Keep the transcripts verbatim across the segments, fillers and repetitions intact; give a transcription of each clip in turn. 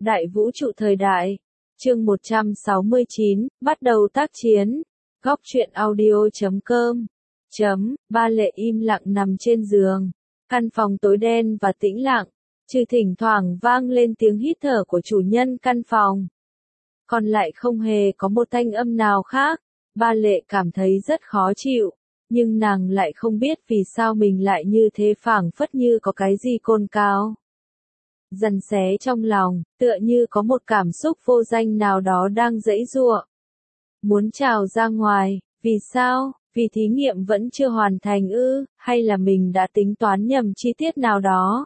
Đại vũ trụ thời đại. Chương một trăm sáu mươi chín, bắt đầu tác chiến. Góc truyện audio chấm com. Chấm, Ba Lệ im lặng nằm trên giường. Căn phòng tối đen và tĩnh lặng, trừ thỉnh thoảng vang lên tiếng hít thở của chủ nhân căn phòng. Còn lại không hề có một thanh âm nào khác. Ba Lệ cảm thấy rất khó chịu, nhưng nàng lại không biết vì sao mình lại như thế, phảng phất như có cái gì cồn cào dần xé trong lòng, tựa như có một cảm xúc vô danh nào đó đang giãy giụa, muốn trào ra ngoài. Vì sao? Vì thí nghiệm vẫn chưa hoàn thành ư, hay là mình đã tính toán nhầm chi tiết nào đó?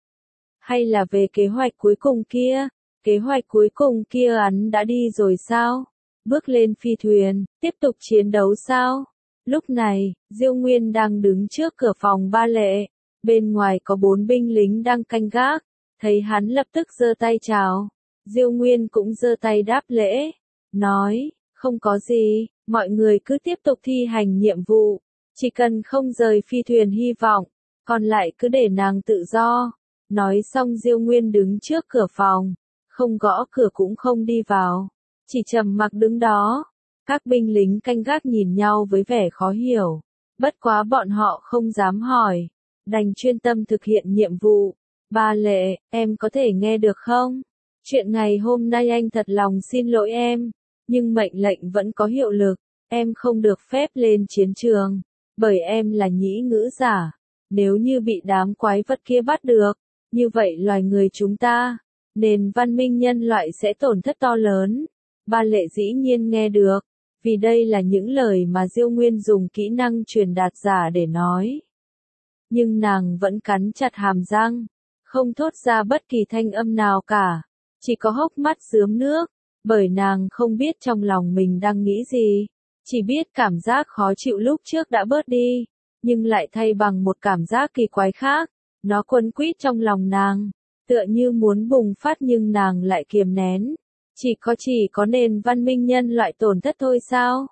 Hay là về kế hoạch cuối cùng kia? Kế hoạch cuối cùng kia hắn đã đi rồi sao? Bước lên phi thuyền, tiếp tục chiến đấu sao? Lúc này, Diêu Nguyên đang đứng trước cửa phòng Ba Lệ, bên ngoài có bốn binh lính đang canh gác. Thấy hắn lập tức giơ tay chào, Diêu Nguyên cũng giơ tay đáp lễ, nói, không có gì, mọi người cứ tiếp tục thi hành nhiệm vụ, chỉ cần không rời phi thuyền hy vọng, còn lại cứ để nàng tự do. Nói xong Diêu Nguyên đứng trước cửa phòng, không gõ cửa cũng không đi vào, chỉ trầm mặc đứng đó. Các binh lính canh gác nhìn nhau với vẻ khó hiểu, bất quá bọn họ không dám hỏi, đành chuyên tâm thực hiện nhiệm vụ. Ba Lệ, em có thể nghe được không? Chuyện ngày hôm nay anh thật lòng xin lỗi em, nhưng mệnh lệnh vẫn có hiệu lực, em không được phép lên chiến trường, bởi em là nhĩ ngữ giả. Nếu như bị đám quái vật kia bắt được, như vậy loài người chúng ta, nền văn minh nhân loại sẽ tổn thất to lớn. Ba Lệ dĩ nhiên nghe được, vì đây là những lời mà Diêu Nguyên dùng kỹ năng truyền đạt giả để nói. Nhưng nàng vẫn cắn chặt hàm răng, không thốt ra bất kỳ thanh âm nào cả, chỉ có hốc mắt rướm nước, bởi nàng không biết trong lòng mình đang nghĩ gì, chỉ biết cảm giác khó chịu lúc trước đã bớt đi, nhưng lại thay bằng một cảm giác kỳ quái khác, nó quấn quýt trong lòng nàng, tựa như muốn bùng phát nhưng nàng lại kiềm nén. Chỉ có chỉ có nền văn minh nhân loại tổn thất thôi sao?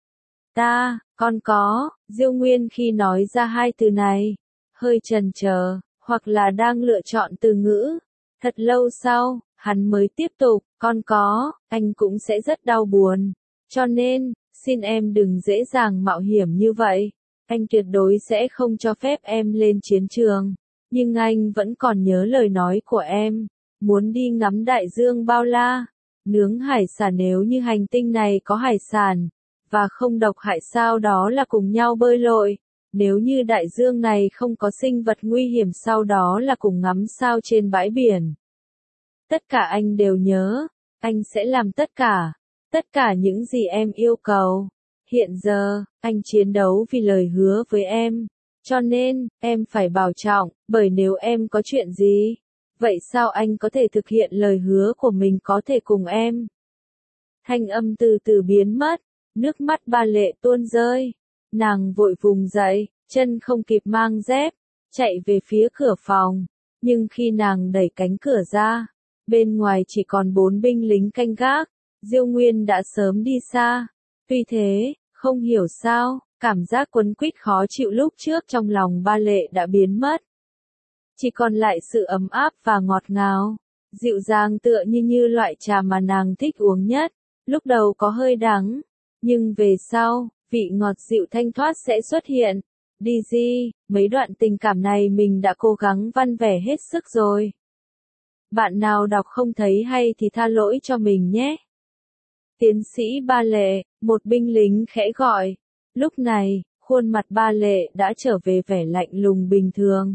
Ta, con có, Diêu Nguyên khi nói ra hai từ này, hơi chần chờ, hoặc là đang lựa chọn từ ngữ. Thật lâu sau, hắn mới tiếp tục, con có, anh cũng sẽ rất đau buồn. Cho nên, xin em đừng dễ dàng mạo hiểm như vậy. Anh tuyệt đối sẽ không cho phép em lên chiến trường. Nhưng anh vẫn còn nhớ lời nói của em, muốn đi ngắm đại dương bao la, nướng hải sản nếu như hành tinh này có hải sản, và không độc hại sao đó là cùng nhau bơi lội. Nếu như đại dương này không có sinh vật nguy hiểm sau đó là cùng ngắm sao trên bãi biển. Tất cả anh đều nhớ, anh sẽ làm tất cả, tất cả những gì em yêu cầu. Hiện giờ, anh chiến đấu vì lời hứa với em, cho nên, em phải bảo trọng, bởi nếu em có chuyện gì, vậy sao anh có thể thực hiện lời hứa của mình có thể cùng em? Thanh âm từ từ biến mất, nước mắt Ba Lệ tuôn rơi. Nàng vội vùng dậy, chân không kịp mang dép, chạy về phía cửa phòng. Nhưng khi nàng đẩy cánh cửa ra, bên ngoài chỉ còn bốn binh lính canh gác, Diêu Nguyên đã sớm đi xa. Tuy thế, không hiểu sao, cảm giác quấn quýt khó chịu lúc trước trong lòng Ba Lệ đã biến mất. Chỉ còn lại sự ấm áp và ngọt ngào, dịu dàng tựa như như loại trà mà nàng thích uống nhất. Lúc đầu có hơi đắng, nhưng về sau, vị ngọt dịu thanh thoát sẽ xuất hiện. Đi gì, mấy đoạn tình cảm này mình đã cố gắng văn vẻ hết sức rồi. Bạn nào đọc không thấy hay thì tha lỗi cho mình nhé. Tiến sĩ Ba Lệ, một binh lính khẽ gọi. Lúc này, khuôn mặt Ba Lệ đã trở về vẻ lạnh lùng bình thường.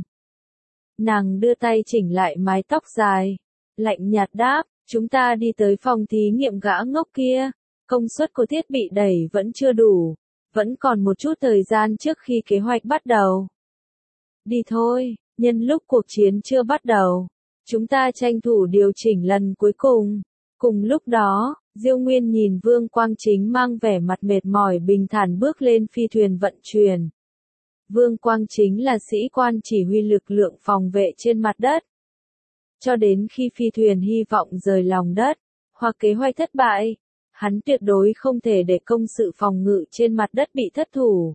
Nàng đưa tay chỉnh lại mái tóc dài, lạnh nhạt đáp, chúng ta đi tới phòng thí nghiệm gã ngốc kia. Công suất của thiết bị đẩy vẫn chưa đủ, vẫn còn một chút thời gian trước khi kế hoạch bắt đầu. Đi thôi, nhân lúc cuộc chiến chưa bắt đầu, chúng ta tranh thủ điều chỉnh lần cuối cùng. Cùng lúc đó, Diêu Nguyên nhìn Vương Quang Chính mang vẻ mặt mệt mỏi bình thản bước lên phi thuyền vận chuyển. Vương Quang Chính là sĩ quan chỉ huy lực lượng phòng vệ trên mặt đất. Cho đến khi phi thuyền hy vọng rời lòng đất, hoặc kế hoạch thất bại, hắn tuyệt đối không thể để công sự phòng ngự trên mặt đất bị thất thủ.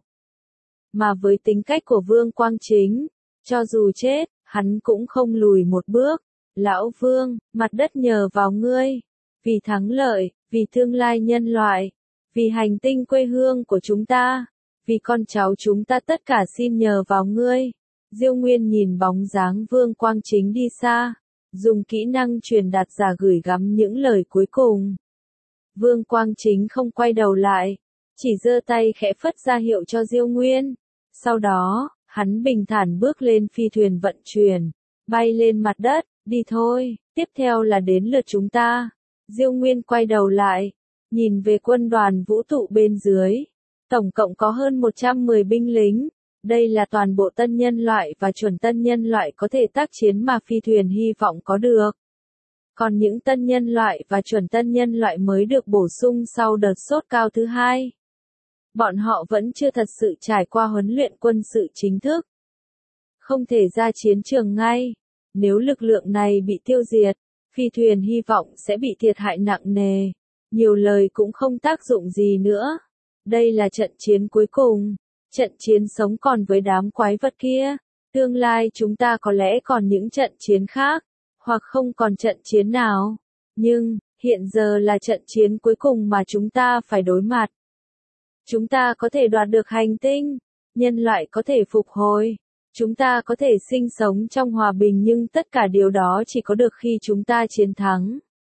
Mà với tính cách của Vương Quang Chính, cho dù chết, hắn cũng không lùi một bước. Lão Vương, mặt đất nhờ vào ngươi. Vì thắng lợi, vì tương lai nhân loại, vì hành tinh quê hương của chúng ta, vì con cháu chúng ta tất cả xin nhờ vào ngươi. Diêu Nguyên nhìn bóng dáng Vương Quang Chính đi xa, dùng kỹ năng truyền đạt giả gửi gắm những lời cuối cùng. Vương Quang Chính không quay đầu lại, chỉ giơ tay khẽ phất ra hiệu cho Diêu Nguyên. Sau đó, hắn bình thản bước lên phi thuyền vận chuyển, bay lên mặt đất, đi thôi, tiếp theo là đến lượt chúng ta. Diêu Nguyên quay đầu lại, nhìn về quân đoàn vũ trụ bên dưới. Tổng cộng có hơn một trăm mười binh lính. Đây là toàn bộ tân nhân loại và chuẩn tân nhân loại có thể tác chiến mà phi thuyền hy vọng có được. Còn những tân nhân loại và chuẩn tân nhân loại mới được bổ sung sau đợt sốt cao thứ hai. Bọn họ vẫn chưa thật sự trải qua huấn luyện quân sự chính thức. Không thể ra chiến trường ngay. Nếu lực lượng này bị tiêu diệt, phi thuyền hy vọng sẽ bị thiệt hại nặng nề. Nhiều lời cũng không tác dụng gì nữa. Đây là trận chiến cuối cùng. Trận chiến sống còn với đám quái vật kia. Tương lai chúng ta có lẽ còn những trận chiến khác, hoặc không còn trận chiến nào. Nhưng, hiện giờ là trận chiến cuối cùng mà chúng ta phải đối mặt. Chúng ta có thể đoạt được hành tinh, nhân loại có thể phục hồi, chúng ta có thể sinh sống trong hòa bình, nhưng tất cả điều đó chỉ có được khi chúng ta chiến thắng.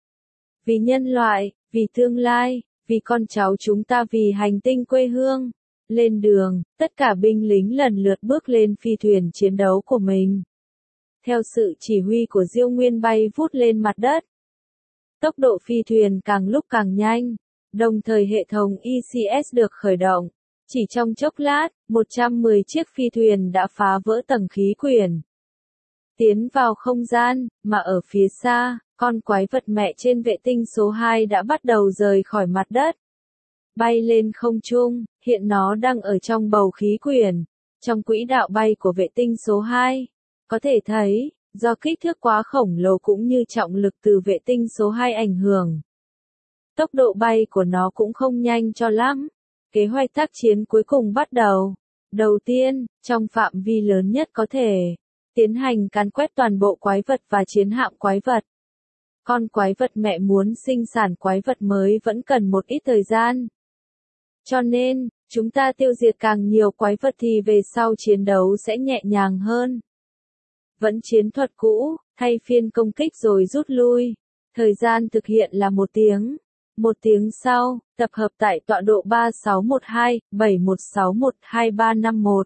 Vì nhân loại, vì tương lai, vì con cháu chúng ta, vì hành tinh quê hương. Lên đường, tất cả binh lính lần lượt bước lên phi thuyền chiến đấu của mình. Theo sự chỉ huy của Diêu Nguyên bay vút lên mặt đất. Tốc độ phi thuyền càng lúc càng nhanh, đồng thời hệ thống E C S được khởi động. Chỉ trong chốc lát, một trăm mười chiếc phi thuyền đã phá vỡ tầng khí quyển, tiến vào không gian, mà ở phía xa, con quái vật mẹ trên vệ tinh số hai đã bắt đầu rời khỏi mặt đất. Bay lên không trung, hiện nó đang ở trong bầu khí quyển, trong quỹ đạo bay của vệ tinh số hai. Có thể thấy, do kích thước quá khổng lồ cũng như trọng lực từ vệ tinh số hai ảnh hưởng, tốc độ bay của nó cũng không nhanh cho lắm. Kế hoạch tác chiến cuối cùng bắt đầu. Đầu tiên, trong phạm vi lớn nhất có thể, tiến hành càn quét toàn bộ quái vật và chiến hạm quái vật. Con quái vật mẹ muốn sinh sản quái vật mới vẫn cần một ít thời gian. Cho nên, chúng ta tiêu diệt càng nhiều quái vật thì về sau chiến đấu sẽ nhẹ nhàng hơn. Vẫn chiến thuật cũ, thay phiên công kích rồi rút lui. Thời gian thực hiện là một tiếng. Một tiếng sau, tập hợp tại tọa độ ba sáu một hai, bảy một sáu một, hai ba năm một.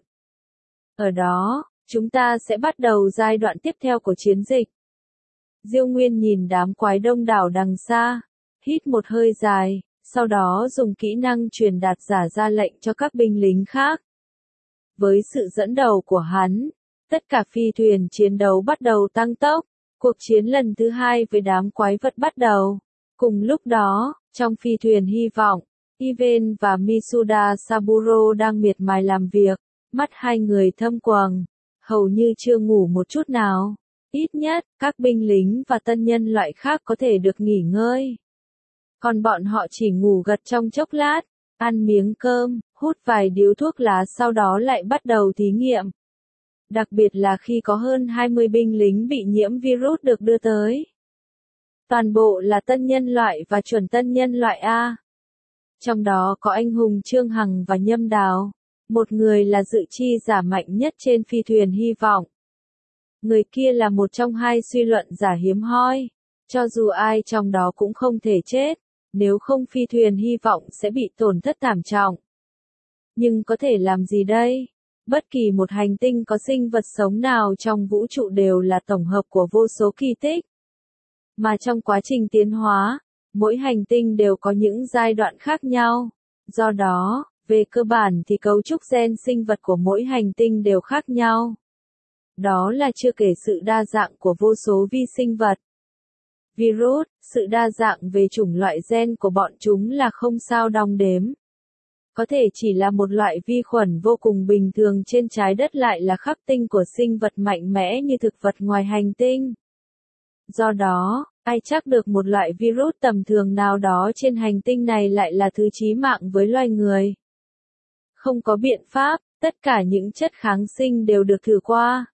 Ở đó, chúng ta sẽ bắt đầu giai đoạn tiếp theo của chiến dịch. Diêu Nguyên nhìn đám quái đông đảo đằng xa, hít một hơi dài, sau đó dùng kỹ năng truyền đạt giả ra lệnh cho các binh lính khác. Với sự dẫn đầu của hắn, tất cả phi thuyền chiến đấu bắt đầu tăng tốc. Cuộc chiến lần thứ hai với đám quái vật bắt đầu. Cùng lúc đó, trong phi thuyền hy vọng, Iven và Misuda Saburo đang miệt mài làm việc, mắt hai người thâm quầng, hầu như chưa ngủ một chút nào. Ít nhất, các binh lính và tân nhân loại khác có thể được nghỉ ngơi. Còn bọn họ chỉ ngủ gật trong chốc lát, ăn miếng cơm, hút vài điếu thuốc lá, sau đó lại bắt đầu thí nghiệm. Đặc biệt là khi có hơn hai mươi binh lính bị nhiễm virus được đưa tới. Toàn bộ là tân nhân loại và chuẩn tân nhân loại A. Trong đó có anh hùng Trương Hằng và Nhâm Đào. Một người là dự chi giả mạnh nhất trên phi thuyền hy vọng. Người kia là một trong hai suy luận giả hiếm hoi. Cho dù ai trong đó cũng không thể chết, nếu không phi thuyền hy vọng sẽ bị tổn thất thảm trọng. Nhưng có thể làm gì đây? Bất kỳ một hành tinh có sinh vật sống nào trong vũ trụ đều là tổng hợp của vô số kỳ tích. Mà trong quá trình tiến hóa, mỗi hành tinh đều có những giai đoạn khác nhau. Do đó, về cơ bản thì cấu trúc gen sinh vật của mỗi hành tinh đều khác nhau. Đó là chưa kể sự đa dạng của vô số vi sinh vật. Virus, sự đa dạng về chủng loại gen của bọn chúng là không sao đong đếm. Có thể chỉ là một loại vi khuẩn vô cùng bình thường trên trái đất lại là khắc tinh của sinh vật mạnh mẽ như thực vật ngoài hành tinh. Do đó, ai chắc được một loại virus tầm thường nào đó trên hành tinh này lại là thứ chí mạng với loài người. Không có biện pháp, tất cả những chất kháng sinh đều được thử qua.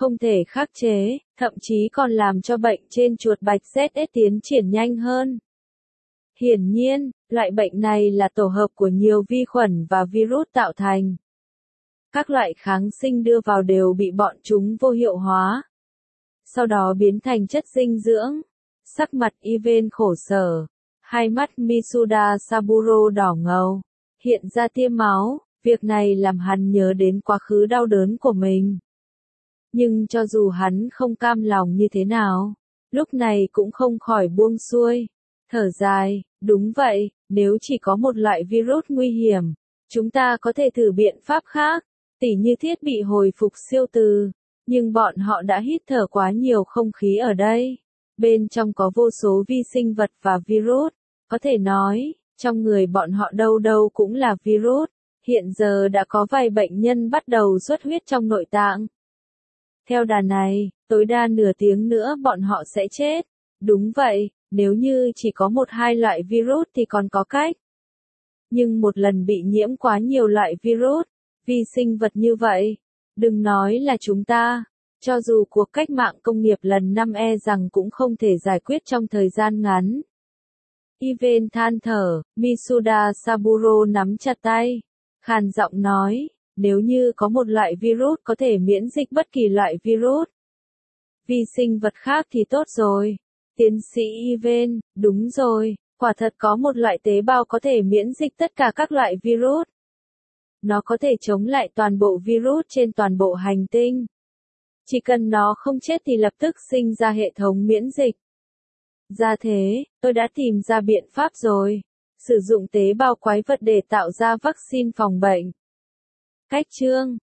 không thể khắc chế, thậm chí còn làm cho bệnh trên chuột bạch Z S tiến triển nhanh hơn. Hiển nhiên, loại bệnh này là tổ hợp của nhiều vi khuẩn và virus tạo thành. Các loại kháng sinh đưa vào đều bị bọn chúng vô hiệu hóa, sau đó biến thành chất dinh dưỡng. Sắc mặt Ivan khổ sở, hai mắt Mitsuda Saburo đỏ ngầu, hiện ra tia máu, việc này làm hắn nhớ đến quá khứ đau đớn của mình. Nhưng cho dù hắn không cam lòng như thế nào, lúc này cũng không khỏi buông xuôi, thở dài, đúng vậy, nếu chỉ có một loại virus nguy hiểm, chúng ta có thể thử biện pháp khác, tỉ như thiết bị hồi phục siêu từ, nhưng bọn họ đã hít thở quá nhiều không khí ở đây. Bên trong có vô số vi sinh vật và virus, có thể nói, trong người bọn họ đâu đâu cũng là virus, hiện giờ đã có vài bệnh nhân bắt đầu xuất huyết trong nội tạng. Theo đà này, tối đa nửa tiếng nữa bọn họ sẽ chết. Đúng vậy, nếu như chỉ có một hai loại virus thì còn có cách. Nhưng một lần bị nhiễm quá nhiều loại virus, vi sinh vật như vậy, đừng nói là chúng ta, cho dù cuộc cách mạng công nghiệp lần năm e rằng cũng không thể giải quyết trong thời gian ngắn. Ivan than thở, Mitsuda Saburo nắm chặt tay, khàn giọng nói, nếu như có một loại virus có thể miễn dịch bất kỳ loại virus, vi sinh vật khác thì tốt rồi. Tiến sĩ Ivan, đúng rồi, quả thật có một loại tế bào có thể miễn dịch tất cả các loại virus. Nó có thể chống lại toàn bộ virus trên toàn bộ hành tinh. Chỉ cần nó không chết thì lập tức sinh ra hệ thống miễn dịch. Ra thế, tôi đã tìm ra biện pháp rồi. Sử dụng tế bào quái vật để tạo ra vaccine phòng bệnh. Cách chương